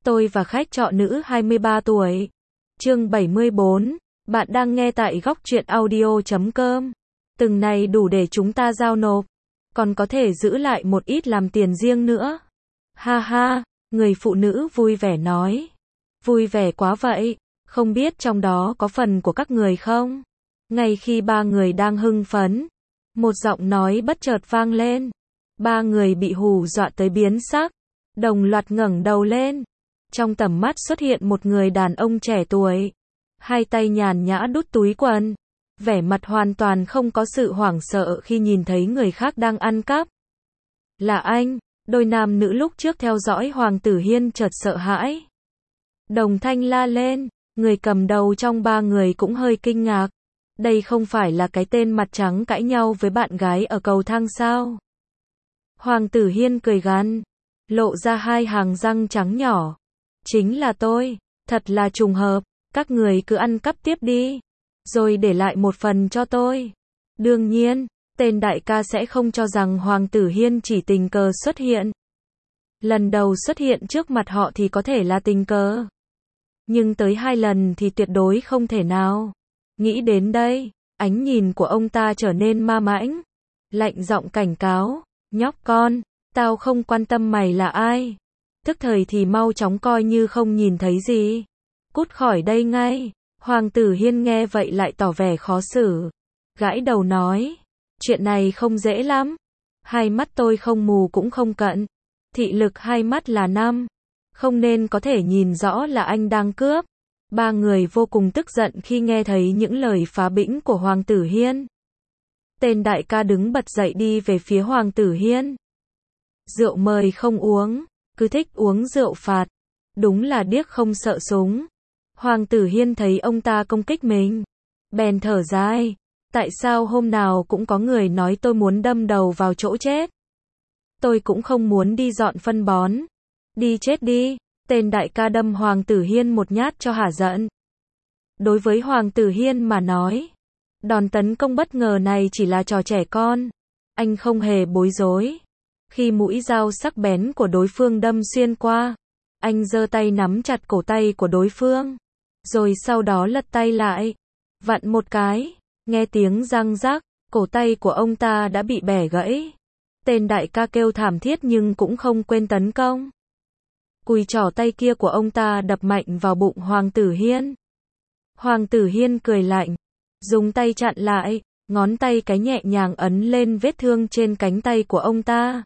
Tôi và khách trọ nữ 23 tuổi. Chương 74. Bạn đang nghe tại góc truyện audio.com. Từng này đủ để chúng ta giao nộp. Còn có thể giữ lại một ít làm tiền riêng nữa. Ha ha, người phụ nữ vui vẻ nói. Vui vẻ quá vậy, không biết trong đó có phần của các người không? Ngay khi ba người đang hưng phấn, một giọng nói bất chợt vang lên. Ba người bị hù dọa tới biến sắc, đồng loạt ngẩng đầu lên. Trong tầm mắt xuất hiện một người đàn ông trẻ tuổi, hai tay nhàn nhã đút túi quần, vẻ mặt hoàn toàn không có sự hoảng sợ khi nhìn thấy người khác đang ăn cắp. Là anh, đôi nam nữ lúc trước theo dõi Hoàng Tử Hiên chợt sợ hãi. Đồng thanh la lên, người cầm đầu trong ba người cũng hơi kinh ngạc. Đây không phải là cái tên mặt trắng cãi nhau với bạn gái ở cầu thang sao? Hoàng Tử Hiên cười gằn, lộ ra hai hàng răng trắng nhỏ. Chính là tôi, thật là trùng hợp, các người cứ ăn cắp tiếp đi, rồi để lại một phần cho tôi. Đương nhiên, tên đại ca sẽ không cho rằng Hoàng Tử Hiên chỉ tình cờ xuất hiện. Lần đầu xuất hiện trước mặt họ thì có thể là tình cờ, nhưng tới hai lần thì tuyệt đối không thể nào. Nghĩ đến đây, ánh nhìn của ông ta trở nên ma mãnh, lạnh giọng cảnh cáo, nhóc con, tao không quan tâm mày là ai. Tức thời thì mau chóng coi như không nhìn thấy gì. Cút khỏi đây ngay. Hoàng Tử Hiên nghe vậy lại tỏ vẻ khó xử. Gãi đầu nói, chuyện này không dễ lắm. Hai mắt tôi không mù cũng không cận. Thị lực hai mắt là 5. Không nên có thể nhìn rõ là anh đang cướp. Ba người vô cùng tức giận khi nghe thấy những lời phá bĩnh của Hoàng Tử Hiên. Tên đại ca đứng bật dậy đi về phía Hoàng Tử Hiên. Rượu mời không uống, cứ thích uống rượu phạt. Đúng là điếc không sợ súng. Hoàng Tử Hiên thấy ông ta công kích mình, bèn thở dài. Tại sao hôm nào cũng có người nói tôi muốn đâm đầu vào chỗ chết? Tôi cũng không muốn đi dọn phân bón. Đi chết đi. Tên đại ca đâm Hoàng Tử Hiên một nhát cho hả giận. Đối với Hoàng Tử Hiên mà nói, đòn tấn công bất ngờ này chỉ là trò trẻ con. Anh không hề bối rối. Khi mũi dao sắc bén của đối phương đâm xuyên qua, anh giơ tay nắm chặt cổ tay của đối phương, rồi sau đó lật tay lại, vặn một cái, nghe tiếng răng rắc, cổ tay của ông ta đã bị bẻ gãy. Tên đại ca kêu thảm thiết nhưng cũng không quên tấn công. Cùi trỏ tay kia của ông ta đập mạnh vào bụng Hoàng Tử Hiên. Hoàng Tử Hiên cười lạnh, dùng tay chặn lại, ngón tay cái nhẹ nhàng ấn lên vết thương trên cánh tay của ông ta.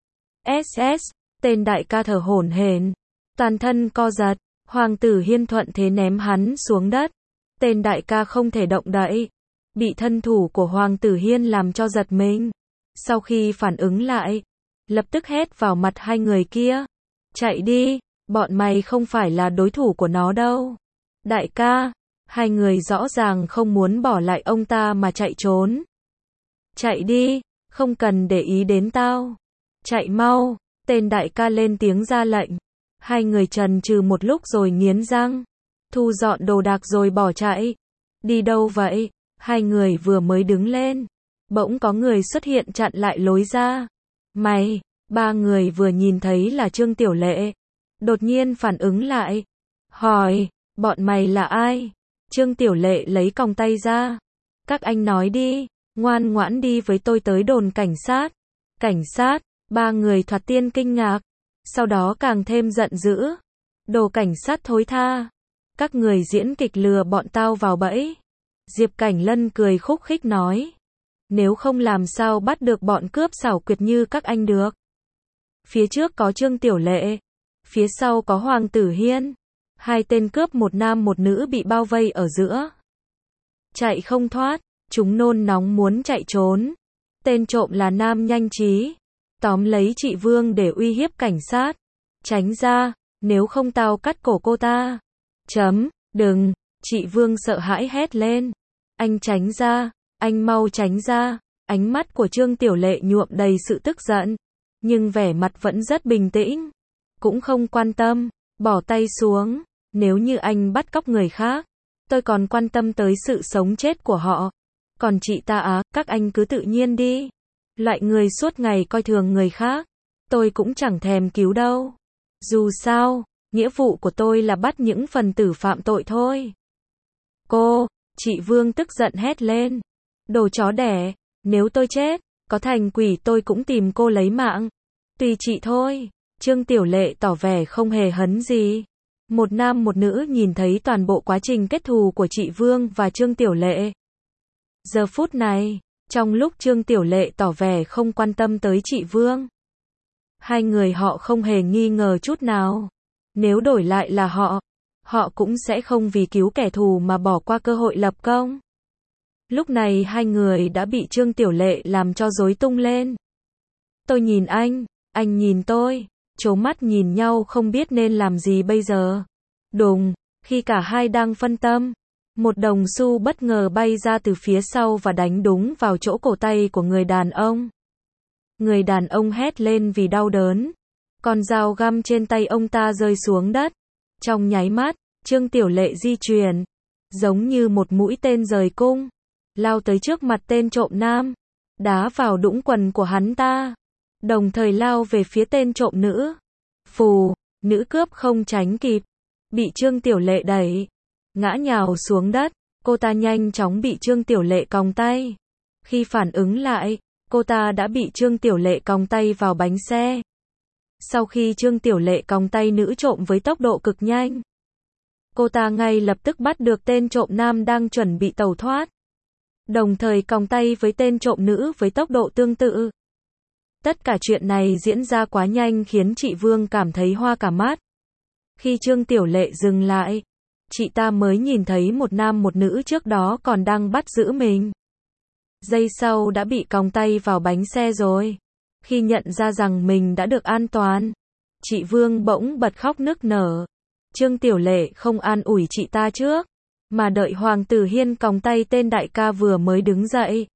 SS, tên đại ca thở hổn hển, toàn thân co giật. Hoàng Tử Hiên thuận thế ném hắn xuống đất. Tên đại ca không thể động đậy, bị thân thủ của Hoàng Tử Hiên làm cho giật mình. Sau khi phản ứng lại, lập tức hét vào mặt hai người kia. Chạy đi, bọn mày không phải là đối thủ của nó đâu. Đại ca, hai người rõ ràng không muốn bỏ lại ông ta mà chạy trốn. Chạy đi, không cần để ý đến tao. Chạy mau, tên đại ca lên tiếng ra lệnh. Hai người chần chừ một lúc rồi nghiến răng, thu dọn đồ đạc rồi bỏ chạy. Đi đâu vậy? Hai người vừa mới đứng lên, bỗng có người xuất hiện chặn lại lối ra. Mày, ba người vừa nhìn thấy là Trương Tiểu Lệ, đột nhiên phản ứng lại, hỏi, bọn mày là ai? Trương Tiểu Lệ lấy còng tay ra. Các anh nói đi, ngoan ngoãn đi với tôi tới đồn cảnh sát. Cảnh sát, ba người thoạt tiên kinh ngạc, sau đó càng thêm giận dữ. Đồ cảnh sát thối tha, các người diễn kịch lừa bọn tao vào bẫy. Diệp Cảnh Lân cười khúc khích nói, nếu không làm sao bắt được bọn cướp xảo quyệt như các anh được. Phía trước có Trương Tiểu Lệ, phía sau có Hoàng Tử Hiên. Hai tên cướp một nam một nữ bị bao vây ở giữa, chạy không thoát, chúng nôn nóng muốn chạy trốn. Tên trộm là nam nhanh trí, tóm lấy chị Vương để uy hiếp cảnh sát. Tránh ra, nếu không tao cắt cổ cô ta. Đừng, chị Vương sợ hãi hét lên. Anh tránh ra, anh mau tránh ra. Ánh mắt của Trương Tiểu Lệ nhuộm đầy sự tức giận, nhưng vẻ mặt vẫn rất bình tĩnh. Cũng không quan tâm, bỏ tay xuống. Nếu như anh bắt cóc người khác, tôi còn quan tâm tới sự sống chết của họ. Còn chị ta các anh cứ tự nhiên đi. Loại người suốt ngày coi thường người khác, tôi cũng chẳng thèm cứu đâu. Dù sao, Nghĩa vụ của tôi là bắt những phần tử phạm tội thôi. Cô, chị Vương tức giận hét lên. Đồ chó đẻ, nếu tôi chết, có thành quỷ tôi cũng tìm cô lấy mạng. Tùy chị thôi. Trương Tiểu Lệ tỏ vẻ không hề hấn gì. Một nam một nữ nhìn thấy toàn bộ quá trình kết thù của chị Vương và Trương Tiểu Lệ. Giờ phút này, trong lúc Trương Tiểu Lệ tỏ vẻ không quan tâm tới chị Vương, hai người họ không hề nghi ngờ chút nào. Nếu đổi lại là họ cũng sẽ không vì cứu kẻ thù mà bỏ qua cơ hội lập công. Lúc này hai người đã bị Trương Tiểu Lệ làm cho rối tung lên. Tôi nhìn anh nhìn tôi, trố mắt nhìn nhau không biết nên làm gì bây giờ. Đùng, khi cả hai đang phân tâm, một đồng xu bất ngờ bay ra từ phía sau và đánh đúng vào chỗ cổ tay của người đàn ông. Người đàn ông hét lên vì đau đớn. Con dao găm trên tay ông ta rơi xuống đất. Trong nháy mắt, Trương Tiểu Lệ di chuyển, giống như một mũi tên rời cung, lao tới trước mặt tên trộm nam, đá vào đũng quần của hắn ta, đồng thời lao về phía tên trộm nữ. Phù, nữ cướp không tránh kịp, bị Trương Tiểu Lệ đẩy, ngã nhào xuống đất. Cô ta nhanh chóng bị Trương Tiểu Lệ còng tay. Khi phản ứng lại, cô ta đã bị Trương Tiểu Lệ còng tay vào bánh xe. Sau khi Trương Tiểu Lệ còng tay nữ trộm với tốc độ cực nhanh, cô ta ngay lập tức bắt được tên trộm nam đang chuẩn bị tẩu thoát, đồng thời còng tay với tên trộm nữ với tốc độ tương tự. Tất cả chuyện này diễn ra quá nhanh khiến chị Vương cảm thấy hoa cả mắt. Khi Trương Tiểu Lệ dừng lại, chị ta mới nhìn thấy một nam một nữ trước đó còn đang bắt giữ mình. Giây sau đã bị còng tay vào bánh xe rồi. Khi nhận ra rằng mình đã được an toàn, chị Vương bỗng bật khóc nức nở. Trương Tiểu Lệ không an ủi chị ta trước, mà đợi Hoàng Tử Hiên còng tay tên đại ca vừa mới đứng dậy,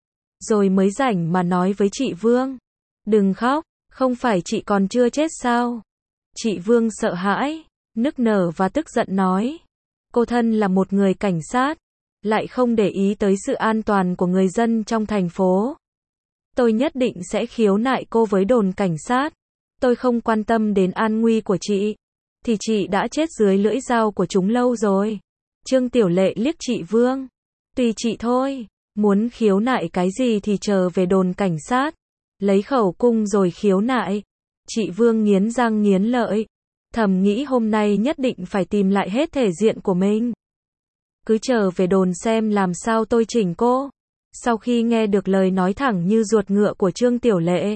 rồi mới rảnh mà nói với chị Vương. Đừng khóc, không phải chị còn chưa chết sao? Chị Vương sợ hãi, nức nở và tức giận nói. Cô thân là một người cảnh sát, lại không để ý tới sự an toàn của người dân trong thành phố. Tôi nhất định sẽ khiếu nại cô với đồn cảnh sát. Tôi không quan tâm đến an nguy của chị, thì chị đã chết dưới lưỡi dao của chúng lâu rồi. Trương Tiểu Lệ liếc chị Vương. Tùy chị thôi, muốn khiếu nại cái gì thì chờ về đồn cảnh sát, lấy khẩu cung rồi khiếu nại. Chị Vương nghiến răng nghiến lợi, thầm nghĩ hôm nay nhất định phải tìm lại hết thể diện của mình. Cứ chờ về đồn xem làm sao tôi chỉnh cô. Sau khi nghe được lời nói thẳng như ruột ngựa của Trương Tiểu Lệ,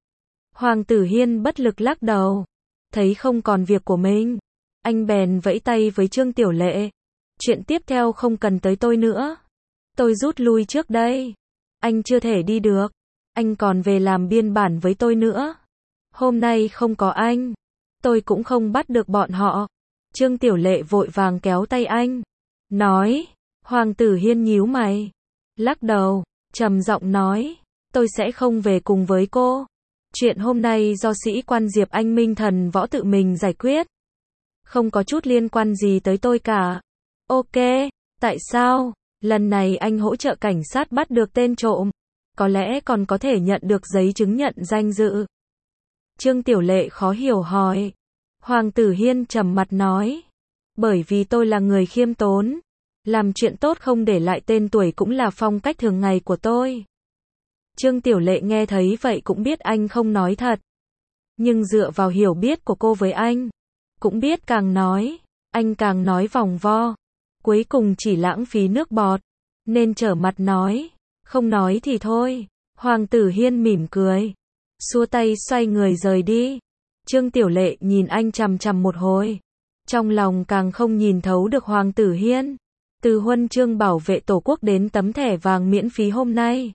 Hoàng Tử Hiên bất lực lắc đầu. Thấy không còn việc của mình, anh bèn vẫy tay với Trương Tiểu Lệ. Chuyện tiếp theo không cần tới tôi nữa. Tôi rút lui trước đây. Anh chưa thể đi được. Anh còn về làm biên bản với tôi nữa. Hôm nay không có anh, tôi cũng không bắt được bọn họ. Trương Tiểu Lệ vội vàng kéo tay anh, nói. Hoàng Tử Hiên nhíu mày, lắc đầu, trầm giọng nói. Tôi sẽ không về cùng với cô. Chuyện hôm nay do sĩ quan Diệp Anh Minh Thần Võ tự mình giải quyết. Không có chút liên quan gì tới tôi cả. Ok, tại sao? Lần này anh hỗ trợ cảnh sát bắt được tên trộm, có lẽ còn có thể nhận được giấy chứng nhận danh dự. Trương Tiểu Lệ khó hiểu hỏi. Hoàng Tử Hiên trầm mặt nói. Bởi vì tôi là người khiêm tốn. Làm chuyện tốt không để lại tên tuổi cũng là phong cách thường ngày của tôi. Trương Tiểu Lệ nghe thấy vậy cũng biết anh không nói thật. Nhưng dựa vào hiểu biết của cô với anh, cũng biết càng nói, anh càng nói vòng vo. Cuối cùng chỉ lãng phí nước bọt. Nên trở mặt nói. Không nói thì thôi. Hoàng Tử Hiên mỉm cười, xua tay xoay người rời đi. Trương Tiểu Lệ nhìn anh chằm chằm một hồi. Trong lòng càng không nhìn thấu được Hoàng Tử Hiên. Từ huân chương bảo vệ Tổ quốc đến tấm thẻ vàng miễn phí hôm nay,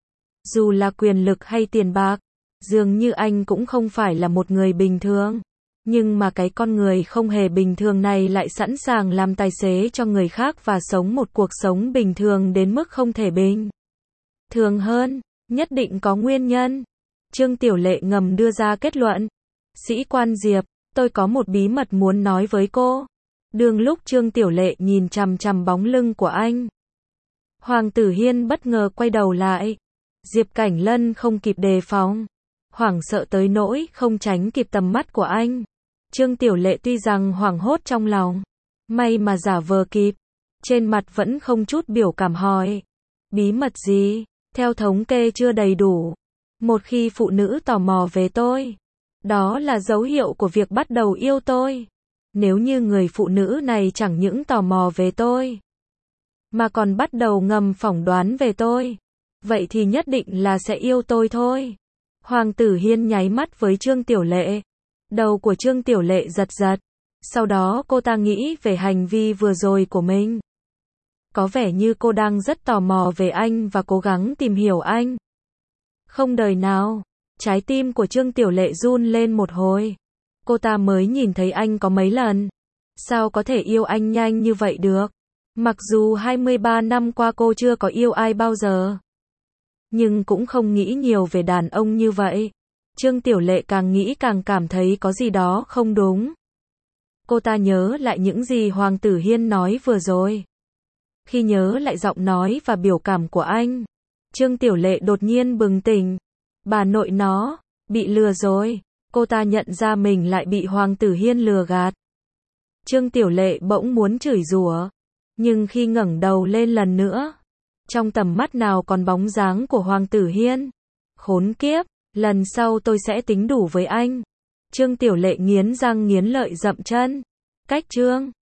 dù là quyền lực hay tiền bạc, dường như anh cũng không phải là một người bình thường. Nhưng mà cái con người không hề bình thường này lại sẵn sàng làm tài xế cho người khác và sống một cuộc sống bình thường đến mức không thể bình thường hơn. Nhất định có nguyên nhân. Trương Tiểu Lệ ngầm đưa ra kết luận. Sĩ quan Diệp, tôi có một bí mật muốn nói với cô. Đường lúc Trương Tiểu Lệ nhìn chằm chằm bóng lưng của anh, Hoàng Tử Hiên bất ngờ quay đầu lại. Diệp Cảnh Lân không kịp đề phòng, hoảng sợ tới nỗi không tránh kịp tầm mắt của anh. Trương Tiểu Lệ tuy rằng hoảng hốt trong lòng, may mà giả vờ kịp, trên mặt vẫn không chút biểu cảm hỏi. Bí mật gì? Theo thống kê chưa đầy đủ. Một khi phụ nữ tò mò về tôi, đó là dấu hiệu của việc bắt đầu yêu tôi. Nếu như người phụ nữ này chẳng những tò mò về tôi, mà còn bắt đầu ngầm phỏng đoán về tôi, vậy thì nhất định là sẽ yêu tôi thôi. Hoàng Tử Hiên nháy mắt với Trương Tiểu Lệ. Đầu của Trương Tiểu Lệ giật giật. Sau đó cô ta nghĩ về hành vi vừa rồi của mình. Có vẻ như cô đang rất tò mò về anh và cố gắng tìm hiểu anh. Không đời nào, trái tim của Trương Tiểu Lệ run lên một hồi. Cô ta mới nhìn thấy anh có mấy lần. Sao có thể yêu anh nhanh như vậy được? Mặc dù 23 năm qua cô chưa có yêu ai bao giờ, nhưng cũng không nghĩ nhiều về đàn ông như vậy. Trương Tiểu Lệ càng nghĩ càng cảm thấy có gì đó không đúng. Cô ta nhớ lại những gì Hoàng Tử Hiên nói vừa rồi. Khi nhớ lại giọng nói và biểu cảm của anh, Trương Tiểu Lệ đột nhiên bừng tỉnh. Bà nội nó, bị lừa rồi. Cô ta nhận ra mình lại bị Hoàng Tử Hiên lừa gạt. Trương Tiểu Lệ bỗng muốn chửi rủa, nhưng khi ngẩng đầu lên lần nữa, trong tầm mắt nào còn bóng dáng của Hoàng Tử Hiên. Khốn kiếp, lần sau tôi sẽ tính đủ với anh. Trương Tiểu Lệ nghiến răng nghiến lợi dậm chân. Cách Trương